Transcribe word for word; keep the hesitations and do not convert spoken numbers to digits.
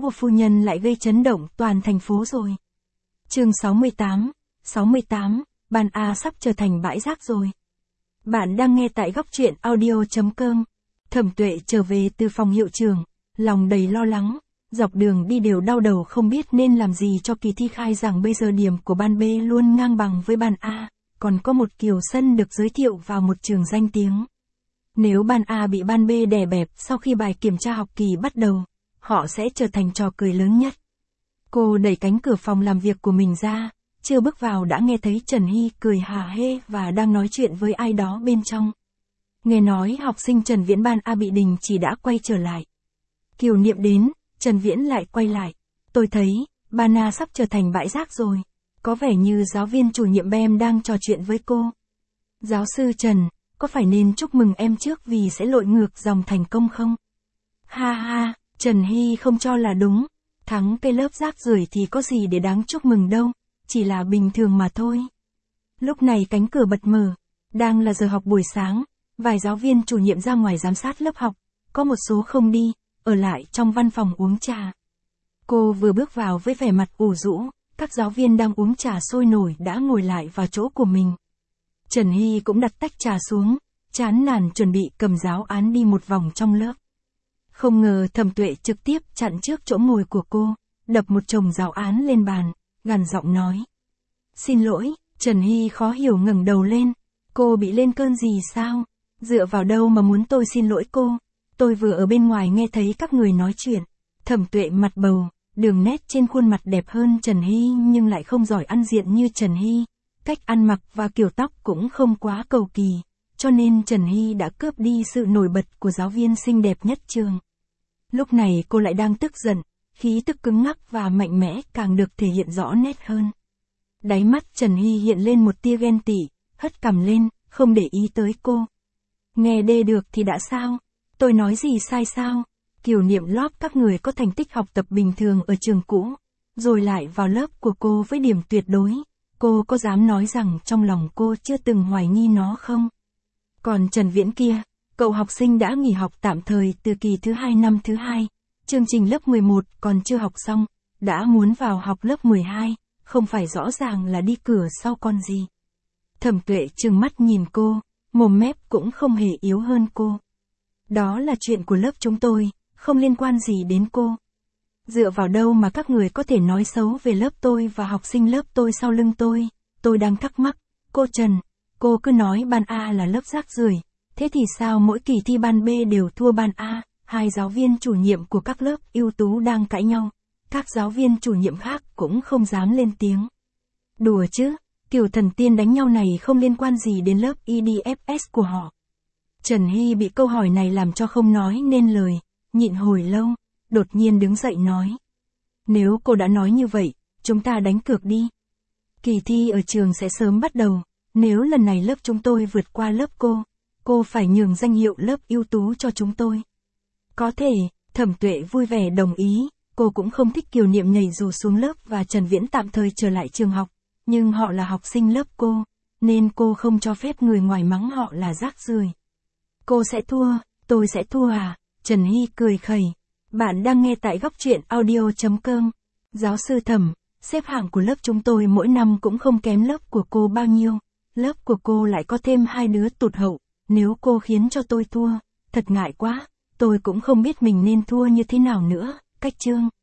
của phu nhân lại gây chấn động toàn thành phố rồi. Chương sáu mươi tám, sáu mươi tám, ban A sắp trở thành bãi rác rồi. Bạn đang nghe tại góc truyện audio chấm com. Thẩm Tuệ trở về từ phòng hiệu trưởng, lòng đầy lo lắng, dọc đường đi đều đau đầu không biết nên làm gì cho kỳ thi khai giảng. Bây giờ điểm của ban B luôn ngang bằng với ban A, còn có một Kiều Sân được giới thiệu vào một trường danh tiếng. Nếu ban A bị ban B đè bẹp sau khi bài kiểm tra học kỳ bắt đầu, họ sẽ trở thành trò cười lớn nhất. Cô đẩy cánh cửa phòng làm việc của mình ra, chưa bước vào đã nghe thấy Trần Hy cười hả hê và đang nói chuyện với ai đó bên trong. Nghe nói học sinh Trần Viễn ban A bị đình chỉ đã quay trở lại. Kiều Niệm đến, Trần Viễn lại quay lại. Tôi thấy, ban A sắp trở thành bãi rác rồi. Có vẻ như giáo viên chủ nhiệm em đang trò chuyện với cô. Giáo sư Trần, có phải nên chúc mừng em trước vì sẽ lội ngược dòng thành công không? Ha ha, Trần Hy không cho là đúng. Thắng cái lớp rác rưởi thì có gì để đáng chúc mừng đâu, chỉ là bình thường mà thôi. Lúc này cánh cửa bật mở, đang là giờ học buổi sáng, vài giáo viên chủ nhiệm ra ngoài giám sát lớp học, có một số không đi, ở lại trong văn phòng uống trà. Cô vừa bước vào với vẻ mặt ủ rũ, các giáo viên đang uống trà sôi nổi đã ngồi lại vào chỗ của mình. Trần Hy cũng đặt tách trà xuống, chán nản chuẩn bị cầm giáo án đi một vòng trong lớp. Không ngờ Thẩm Tuệ trực tiếp chặn trước chỗ ngồi của cô, đập một chồng giáo án lên bàn, gằn giọng nói. Xin lỗi, Trần Hy khó hiểu ngẩng đầu lên. Cô bị lên cơn gì sao? Dựa vào đâu mà muốn tôi xin lỗi cô? Tôi vừa ở bên ngoài nghe thấy các người nói chuyện. Thẩm Tuệ mặt bầu, đường nét trên khuôn mặt đẹp hơn Trần Hy nhưng lại không giỏi ăn diện như Trần Hy. Cách ăn mặc và kiểu tóc cũng không quá cầu kỳ, cho nên Trần Hy đã cướp đi sự nổi bật của giáo viên xinh đẹp nhất trường. Lúc này cô lại đang tức giận, khí tức cứng ngắc và mạnh mẽ càng được thể hiện rõ nét hơn. Đáy mắt Trần Hy hiện lên một tia ghen tị, hất cằm lên, không để ý tới cô. Nghe đê được thì đã sao? Tôi nói gì sai sao? Kiều Niệm lóp các người có thành tích học tập bình thường ở trường cũ, rồi lại vào lớp của cô với điểm tuyệt đối. Cô có dám nói rằng trong lòng cô chưa từng hoài nghi nó không? Còn Trần Viễn kia, cậu học sinh đã nghỉ học tạm thời từ kỳ thứ hai năm thứ hai, chương trình lớp mười một còn chưa học xong, đã muốn vào học lớp mười hai, không phải rõ ràng là đi cửa sau con gì. Thẩm Tuệ trừng mắt nhìn cô, mồm mép cũng không hề yếu hơn cô. Đó là chuyện của lớp chúng tôi, không liên quan gì đến cô. Dựa vào đâu mà các người có thể nói xấu về lớp tôi và học sinh lớp tôi sau lưng tôi? Tôi đang thắc mắc. Cô Trần, cô cứ nói ban A là lớp rác rưởi, thế thì sao mỗi kỳ thi ban B đều thua ban A? Hai giáo viên chủ nhiệm của các lớp ưu tú đang cãi nhau, các giáo viên chủ nhiệm khác cũng không dám lên tiếng. Đùa chứ, kiểu thần tiên đánh nhau này không liên quan gì đến lớp i đê ép ét của họ. Trần Hy bị câu hỏi này làm cho không nói nên lời, nhịn hồi lâu, đột nhiên đứng dậy nói. Nếu cô đã nói như vậy, chúng ta đánh cược đi. Kỳ thi ở trường sẽ sớm bắt đầu, nếu lần này lớp chúng tôi vượt qua lớp cô, cô phải nhường danh hiệu lớp ưu tú cho chúng tôi. Có thể, Thẩm Tuệ vui vẻ đồng ý, cô cũng không thích Kiều Niệm nhảy dù xuống lớp và Trần Viễn tạm thời trở lại trường học, nhưng họ là học sinh lớp cô, nên cô không cho phép người ngoài mắng họ là rác rưởi. Cô sẽ thua, tôi sẽ thua à? Trần Hy cười khẩy. Bạn đang nghe tại góc truyện audio chấm com. Giáo sư Thẩm, xếp hạng của lớp chúng tôi mỗi năm cũng không kém lớp của cô bao nhiêu. Lớp của cô lại có thêm hai đứa tụt hậu, nếu cô khiến cho tôi thua, thật ngại quá, tôi cũng không biết mình nên thua như thế nào nữa. Cách chương.